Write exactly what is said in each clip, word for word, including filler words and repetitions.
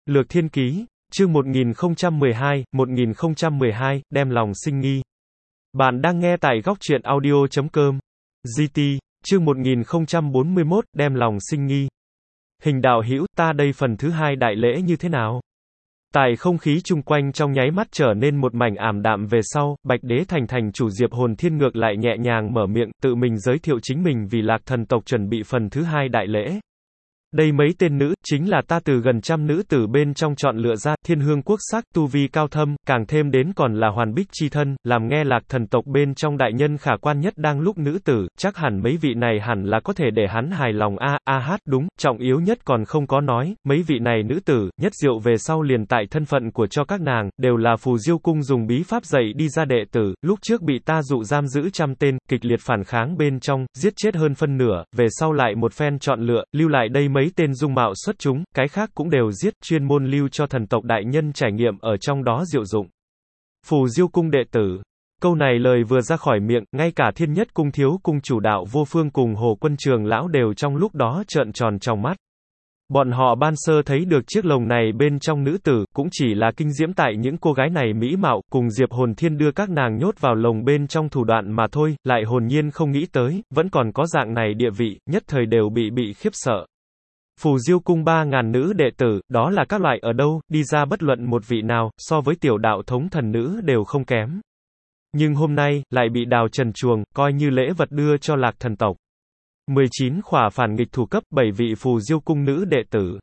Lược Thiên Ký, chương một nghìn không trăm mười hai, một nghìn không trăm mười hai, đem lòng sinh nghi. Bạn đang nghe tại góc truyện audio chấm com. giê tê, chương một nghìn không trăm bốn mươi mốt, đem lòng sinh nghi. Hình đạo hữu, ta đây phần thứ hai đại lễ như thế nào? Tại không khí chung quanh trong nháy mắt trở nên một mảnh ảm đạm về sau, Bạch Đế Thành thành chủ Diệp Hồn Thiên ngược lại nhẹ nhàng mở miệng, tự mình giới thiệu chính mình vì Lạc Thần tộc chuẩn bị phần thứ hai đại lễ. Đây mấy tên nữ, chính là ta từ gần trăm nữ tử bên trong chọn lựa ra, thiên hương quốc sắc, tu vi cao thâm, càng thêm đến còn là hoàn bích chi thân, làm nghe Lạc Thần tộc bên trong đại nhân khả quan nhất đang lúc nữ tử, chắc hẳn mấy vị này hẳn là có thể để hắn hài lòng a, a hát, đúng, trọng yếu nhất còn không có nói, mấy vị này nữ tử, nhất diệu về sau liền tại thân phận của cho các nàng, đều là Phù Diêu cung dùng bí pháp dạy đi ra đệ tử, lúc trước bị ta dụ giam giữ trăm tên, kịch liệt phản kháng bên trong, giết chết hơn phân nửa, về sau lại một phen chọn lựa, lưu lại đây mấy Mấy tên dung mạo xuất chúng, cái khác cũng đều giết, chuyên môn lưu cho thần tộc đại nhân trải nghiệm ở trong đó diệu dụng. Phù Diêu cung đệ tử. Câu này lời vừa ra khỏi miệng, ngay cả Thiên Nhất cung thiếu cung chủ đạo Vô Phương cùng Hồ Quân Trường lão đều trong lúc đó trợn tròn trong mắt. Bọn họ ban sơ thấy được chiếc lồng này bên trong nữ tử, cũng chỉ là kinh diễm tại những cô gái này mỹ mạo, cùng Diệp Hồn Thiên đưa các nàng nhốt vào lồng bên trong thủ đoạn mà thôi, lại hồn nhiên không nghĩ tới, vẫn còn có dạng này địa vị, nhất thời đều bị bị khiếp sợ. Phù Diêu cung ba ngàn nữ đệ tử, đó là các loại ở đâu, đi ra bất luận một vị nào, so với tiểu đạo thống thần nữ đều không kém. Nhưng hôm nay, lại bị đào trần chuồng, coi như lễ vật đưa cho Lạc Thần tộc. mười chín khỏa phản nghịch thủ cấp, bảy vị Phù Diêu cung nữ đệ tử.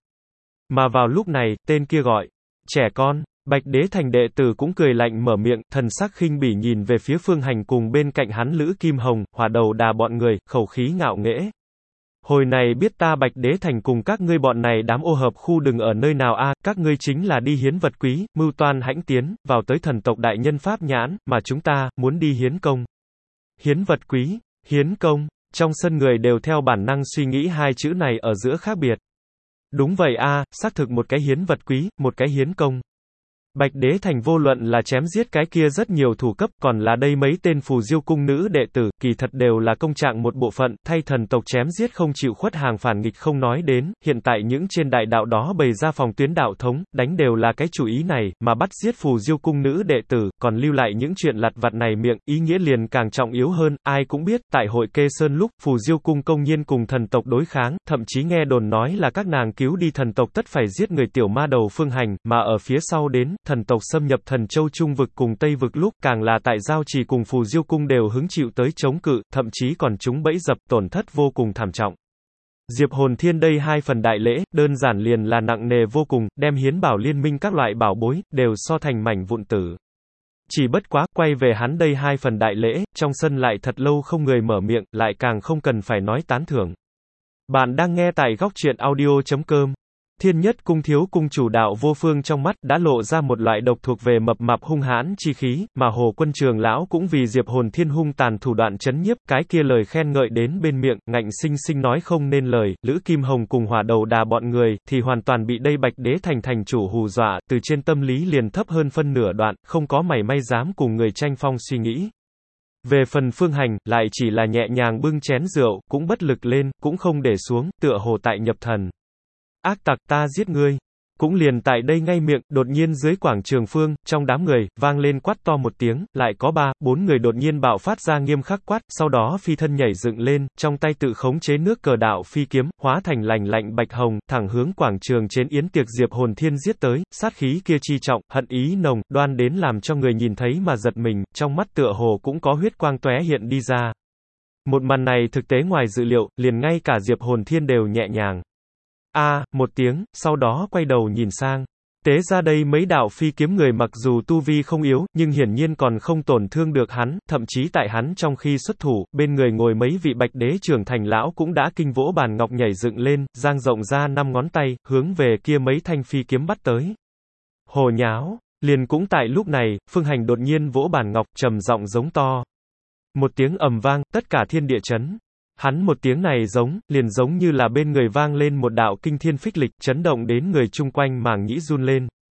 Mà vào lúc này, tên kia gọi, trẻ con, Bạch Đế Thành đệ tử cũng cười lạnh mở miệng, thần sắc khinh bỉ nhìn về phía Phương Hành cùng bên cạnh hắn Lữ Kim Hồng, Hỏa Đầu Đà bọn người, khẩu khí ngạo nghễ. Hồi này biết ta Bạch Đế Thành cùng các ngươi bọn này đám ô hợp khu đừng ở nơi nào a, các ngươi chính là đi hiến vật quý, mưu toan hãnh tiến, vào tới thần tộc đại nhân pháp nhãn, mà chúng ta, muốn đi hiến công. Hiến vật quý, hiến công, trong sân người đều theo bản năng suy nghĩ hai chữ này ở giữa khác biệt. Đúng vậy a, xác thực một cái hiến vật quý, một cái hiến công. Bạch Đế Thành vô luận là chém giết cái kia rất nhiều thủ cấp, còn là đây mấy tên Phù Diêu cung nữ đệ tử, kỳ thật đều là công trạng một bộ phận, thay thần tộc chém giết không chịu khuất hàng phản nghịch không nói đến, hiện tại những trên đại đạo đó bày ra phòng tuyến đạo thống, đánh đều là cái chủ ý này, mà bắt giết Phù Diêu cung nữ đệ tử, còn lưu lại những chuyện lặt vặt này miệng, ý nghĩa liền càng trọng yếu hơn, ai cũng biết, tại hội Kê Sơn lúc, Phù Diêu cung công nhiên cùng thần tộc đối kháng, thậm chí nghe đồn nói là các nàng cứu đi thần tộc tất phải giết người tiểu ma đầu Phương Hành, mà ở phía sau đến, thần tộc xâm nhập Thần Châu Trung vực cùng Tây vực lúc, càng là tại Giao Trì cùng Phù Diêu cung đều hứng chịu tới chống cự, thậm chí còn chúng bẫy dập, tổn thất vô cùng thảm trọng. Diệp Hồn Thiên đây hai phần đại lễ, đơn giản liền là nặng nề vô cùng, đem hiến bảo liên minh các loại bảo bối, đều so thành mảnh vụn tử. Chỉ bất quá, quay về hắn đây hai phần đại lễ, trong sân lại thật lâu không người mở miệng, lại càng không cần phải nói tán thưởng. Bạn đang nghe tại góc truyện audio chấm com. Thiên Nhất cung thiếu cung chủ đạo Vô Phương trong mắt đã lộ ra một loại độc thuộc về mập mạp hung hãn chi khí, mà Hồ Quân Trường lão cũng vì Diệp Hồn Thiên hung tàn thủ đoạn chấn nhiếp, cái kia lời khen ngợi đến bên miệng, ngạnh sinh sinh nói không nên lời, Lữ Kim Hồng cùng Hỏa Đầu Đà bọn người, thì hoàn toàn bị đây Bạch Đế Thành thành chủ hù dọa, từ trên tâm lý liền thấp hơn phân nửa đoạn, không có mảy may dám cùng người tranh phong suy nghĩ. Về phần Phương Hành, lại chỉ là nhẹ nhàng bưng chén rượu, cũng bất lực lên, cũng không để xuống, tựa hồ tại nhập thần. Ác tặc, ta giết ngươi. Cũng liền tại đây ngay miệng, đột nhiên dưới quảng trường phương, trong đám người, vang lên quát to một tiếng, lại có ba, bốn người đột nhiên bạo phát ra nghiêm khắc quát, sau đó phi thân nhảy dựng lên, trong tay tự khống chế nước cờ đạo phi kiếm, hóa thành lành lạnh bạch hồng, thẳng hướng quảng trường trên yến tiệc Diệp Hồn Thiên giết tới, sát khí kia chi trọng, hận ý nồng, đoan đến làm cho người nhìn thấy mà giật mình, trong mắt tựa hồ cũng có huyết quang tóe hiện đi ra. Một màn này thực tế ngoài dự liệu, liền ngay cả Diệp Hồn Thiên đều nhẹ nhàng. A, à, một tiếng, sau đó quay đầu nhìn sang. Tế ra đây mấy đạo phi kiếm người mặc dù tu vi không yếu, nhưng hiển nhiên còn không tổn thương được hắn, thậm chí tại hắn trong khi xuất thủ, bên người ngồi mấy vị Bạch Đế trưởng thành lão cũng đã kinh vỗ bàn ngọc nhảy dựng lên, dang rộng ra năm ngón tay, hướng về kia mấy thanh phi kiếm bắt tới. Hồ nháo, liền cũng tại lúc này, Phương Hành đột nhiên vỗ bàn ngọc, trầm giọng giống to. Một tiếng ầm vang, tất cả thiên địa chấn. Hắn một tiếng này giống, liền giống như là bên người vang lên một đạo kinh thiên phích lịch, chấn động đến người chung quanh màng nhĩ run lên.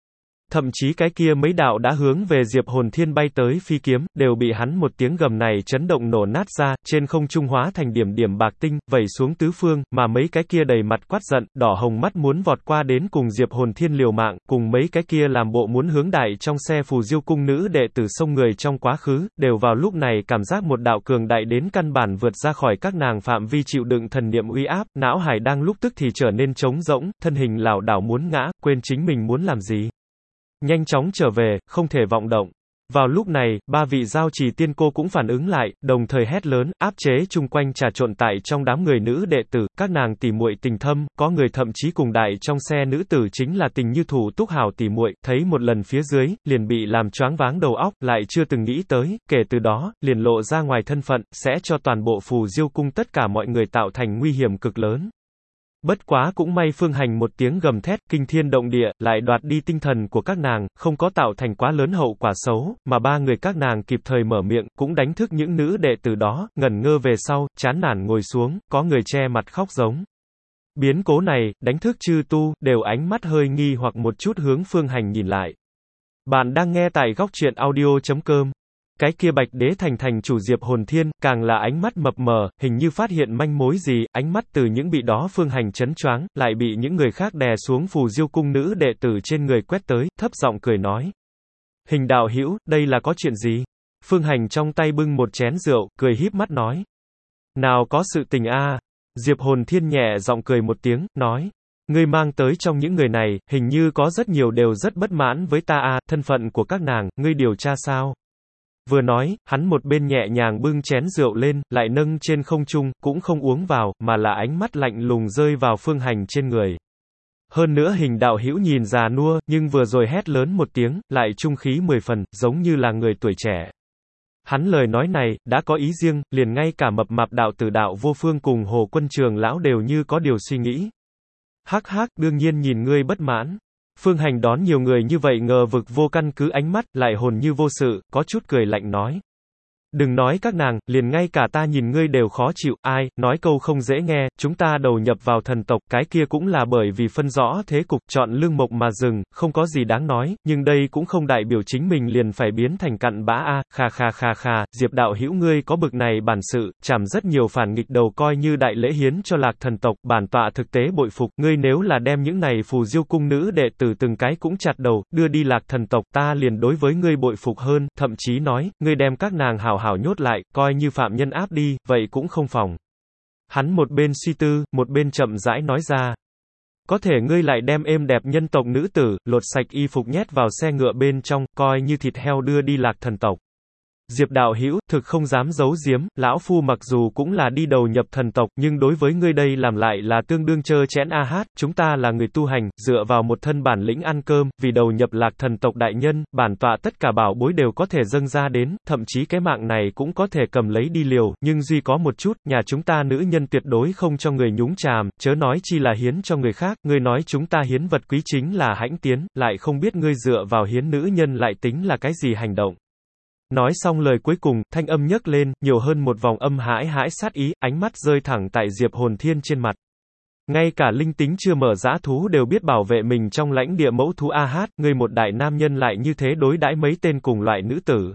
Thậm chí cái kia mấy đạo đã hướng về Diệp Hồn Thiên bay tới phi kiếm, đều bị hắn một tiếng gầm này chấn động nổ nát ra, trên không trung hóa thành điểm điểm bạc tinh, vẩy xuống tứ phương, mà mấy cái kia đầy mặt quát giận, đỏ hồng mắt muốn vọt qua đến cùng Diệp Hồn Thiên liều mạng, cùng mấy cái kia làm bộ muốn hướng đại trong xe Phù Diêu cung nữ đệ tử xông người trong quá khứ, đều vào lúc này cảm giác một đạo cường đại đến căn bản vượt ra khỏi các nàng phạm vi chịu đựng thần niệm uy áp, não hải đang lúc tức thì trở nên trống rỗng, thân hình lảo đảo muốn ngã, quên chính mình muốn làm gì. Nhanh chóng trở về, không thể vọng động. Vào lúc này, ba vị giao trì tiên cô cũng phản ứng lại, đồng thời hét lớn, áp chế chung quanh trà trộn tại trong đám người nữ đệ tử, các nàng tỉ muội tình thâm, có người thậm chí cùng đại trong xe nữ tử chính là tình như thủ túc hảo tỉ muội, thấy một lần phía dưới, liền bị làm choáng váng đầu óc, lại chưa từng nghĩ tới, kể từ đó, liền lộ ra ngoài thân phận, sẽ cho toàn bộ Phù Diêu cung tất cả mọi người tạo thành nguy hiểm cực lớn. Bất quá cũng may Phương Hành một tiếng gầm thét, kinh thiên động địa, lại đoạt đi tinh thần của các nàng, không có tạo thành quá lớn hậu quả xấu, mà ba người các nàng kịp thời mở miệng, cũng đánh thức những nữ đệ tử đó, ngẩn ngơ về sau, chán nản ngồi xuống, có người che mặt khóc giống. Biến cố này, đánh thức chư tu, đều ánh mắt hơi nghi hoặc một chút hướng Phương Hành nhìn lại. Bạn đang nghe tại góc truyện audio chấm com. Cái kia Bạch Đế thành thành chủ Diệp Hồn Thiên, càng là ánh mắt mập mờ, hình như phát hiện manh mối gì, ánh mắt từ những bị đó Phương Hành chấn choáng, lại bị những người khác đè xuống Phù Diêu cung nữ đệ tử trên người quét tới, thấp giọng cười nói. Hình đạo hữu, đây là có chuyện gì? Phương Hành trong tay bưng một chén rượu, cười híp mắt nói. Nào có sự tình a? Diệp Hồn Thiên nhẹ giọng cười một tiếng, nói. Ngươi mang tới trong những người này, hình như có rất nhiều đều rất bất mãn với ta a, thân phận của các nàng, ngươi điều tra sao? Vừa nói, hắn một bên nhẹ nhàng bưng chén rượu lên, lại nâng trên không trung, cũng không uống vào, mà là ánh mắt lạnh lùng rơi vào Phương Hành trên người. Hơn nữa hình đạo hữu nhìn già nua, nhưng vừa rồi hét lớn một tiếng, lại trung khí mười phần, giống như là người tuổi trẻ. Hắn lời nói này, đã có ý riêng, liền ngay cả mập mạp đạo tử đạo vô phương cùng Hồ Quân Trường lão đều như có điều suy nghĩ. Hắc hắc, đương nhiên nhìn ngươi bất mãn. Phương Hành đón nhiều người như vậy ngờ vực vô căn cứ ánh mắt, lại hồn như vô sự, có chút cười lạnh nói. Đừng nói các nàng, liền ngay cả ta nhìn ngươi đều khó chịu, ai, nói câu không dễ nghe, chúng ta đầu nhập vào thần tộc, cái kia cũng là bởi vì phân rõ thế cục, chọn lương mộc mà dừng, không có gì đáng nói, nhưng đây cũng không đại biểu chính mình liền phải biến thành cặn bã a, kha kha kha kha, Diệp đạo hữu ngươi có bực này bản sự, chảm rất nhiều phản nghịch đầu coi như đại lễ hiến cho lạc thần tộc, bản tọa thực tế bội phục, ngươi nếu là đem những này Phù Diêu cung nữ đệ tử từng cái cũng chặt đầu, đưa đi lạc thần tộc, ta liền đối với ngươi bội phục hơn, thậm chí nói, ngươi đem các nàng hảo hảo nhốt lại, coi như phạm nhân áp đi, vậy cũng không phòng. Hắn một bên suy tư, một bên chậm rãi nói ra. Có thể ngươi lại đem êm đẹp nhân tộc nữ tử, lột sạch y phục nhét vào xe ngựa bên trong, coi như thịt heo đưa đi lạc thần tộc. Diệp đạo hữu, thực không dám giấu giếm, lão phu mặc dù cũng là đi đầu nhập thần tộc, nhưng đối với ngươi đây làm lại là tương đương chơ chẽn a hát, chúng ta là người tu hành, dựa vào một thân bản lĩnh ăn cơm, vì đầu nhập lạc thần tộc đại nhân, bản tọa tất cả bảo bối đều có thể dâng ra đến, thậm chí cái mạng này cũng có thể cầm lấy đi liều, nhưng duy có một chút, nhà chúng ta nữ nhân tuyệt đối không cho người nhúng chàm, chớ nói chi là hiến cho người khác, ngươi nói chúng ta hiến vật quý chính là hãnh tiến, lại không biết ngươi dựa vào hiến nữ nhân lại tính là cái gì hành động. Nói xong lời cuối cùng, thanh âm nhấc lên, nhiều hơn một vòng âm hãi hãi sát ý, ánh mắt rơi thẳng tại Diệp Hồn Thiên trên mặt. Ngay cả linh tính chưa mở dã thú đều biết bảo vệ mình trong lãnh địa mẫu thú a hát, ngươi một đại nam nhân lại như thế đối đãi mấy tên cùng loại nữ tử.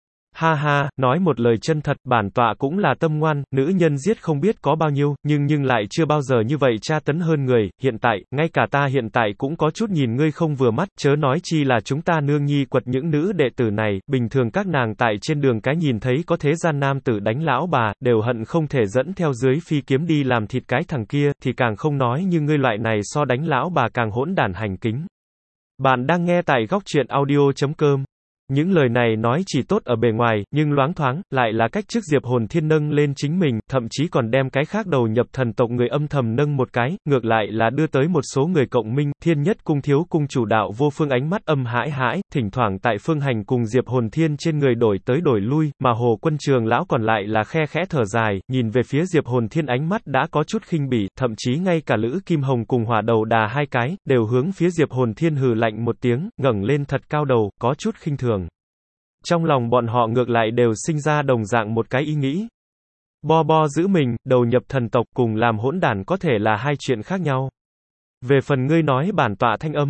Ha ha, nói một lời chân thật, bản tọa cũng là tâm ngoan, nữ nhân giết không biết có bao nhiêu, nhưng nhưng lại chưa bao giờ như vậy tra tấn hơn người, hiện tại, ngay cả ta hiện tại cũng có chút nhìn ngươi không vừa mắt, chớ nói chi là chúng ta nương nhi quật những nữ đệ tử này, bình thường các nàng tại trên đường cái nhìn thấy có thế gian nam tử đánh lão bà, đều hận không thể dẫn theo dưới phi kiếm đi làm thịt cái thằng kia, thì càng không nói như ngươi loại này so đánh lão bà càng hỗn đản hành kính. Bạn đang nghe tại góc truyện audio chấm com. Những lời này nói chỉ tốt ở bề ngoài, nhưng loáng thoáng, lại là cách trước Diệp Hồn Thiên nâng lên chính mình, thậm chí còn đem cái khác đầu nhập thần tộc người âm thầm nâng một cái, ngược lại là đưa tới một số người cộng minh, Thiên Nhất cung thiếu cung chủ đạo vô phương ánh mắt âm hãi hãi, thỉnh thoảng tại Phương Hành cùng Diệp Hồn Thiên trên người đổi tới đổi lui, mà Hồ Quân Trường lão còn lại là khe khẽ thở dài, nhìn về phía Diệp Hồn Thiên ánh mắt đã có chút khinh bỉ, thậm chí ngay cả Lữ Kim Hồng cùng Hỏa Đầu Đà hai cái, đều hướng phía Diệp Hồn Thiên hừ lạnh một tiếng, ngẩng lên thật cao đầu, có chút khinh thường. Trong lòng bọn họ ngược lại đều sinh ra đồng dạng một cái ý nghĩ. Bo bo giữ mình, đầu nhập thần tộc cùng làm hỗn đản có thể là hai chuyện khác nhau. Về phần ngươi nói bản tọa thanh âm,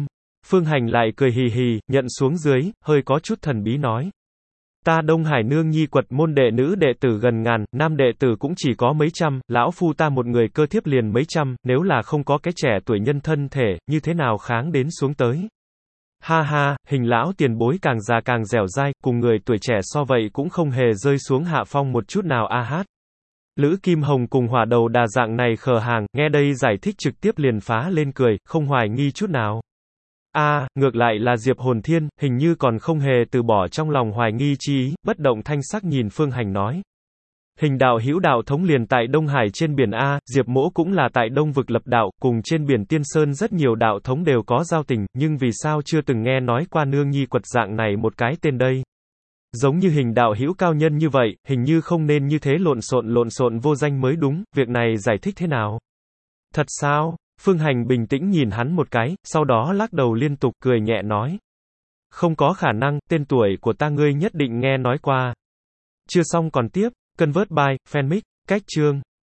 Phương Hành lại cười hì hì, nhận xuống dưới, hơi có chút thần bí nói. Ta Đông Hải Nương Nhi Quật môn đệ nữ đệ tử gần ngàn, nam đệ tử cũng chỉ có mấy trăm, lão phu ta một người cơ thiếp liền mấy trăm, nếu là không có cái trẻ tuổi nhân thân thể, như thế nào kháng đến xuống tới. Ha ha, Hình lão tiền bối càng già càng dẻo dai, cùng người tuổi trẻ so vậy cũng không hề rơi xuống hạ phong một chút nào a hát. Lữ Kim Hồng cùng Hỏa Đầu Đà dạng này khờ hàng, nghe đây giải thích trực tiếp liền phá lên cười, không hoài nghi chút nào. A, à, ngược lại là Diệp Hồn Thiên, hình như còn không hề từ bỏ trong lòng hoài nghi chi ý, bất động thanh sắc nhìn Phương Hành nói. Hình đạo hữu đạo thống liền tại Đông Hải trên biển A, Diệp mỗ cũng là tại Đông vực lập đạo, cùng trên biển Tiên Sơn rất nhiều đạo thống đều có giao tình, nhưng vì sao chưa từng nghe nói qua Nương Nhi Quật dạng này một cái tên đây. Giống như Hình đạo hữu cao nhân như vậy, hình như không nên như thế lộn xộn lộn xộn vô danh mới đúng, việc này giải thích thế nào? Thật sao? Phương Hành bình tĩnh nhìn hắn một cái, sau đó lắc đầu liên tục cười nhẹ nói. Không có khả năng, tên tuổi của ta ngươi nhất định nghe nói qua. Chưa xong còn tiếp, Convert by, Fanmic, cách chương.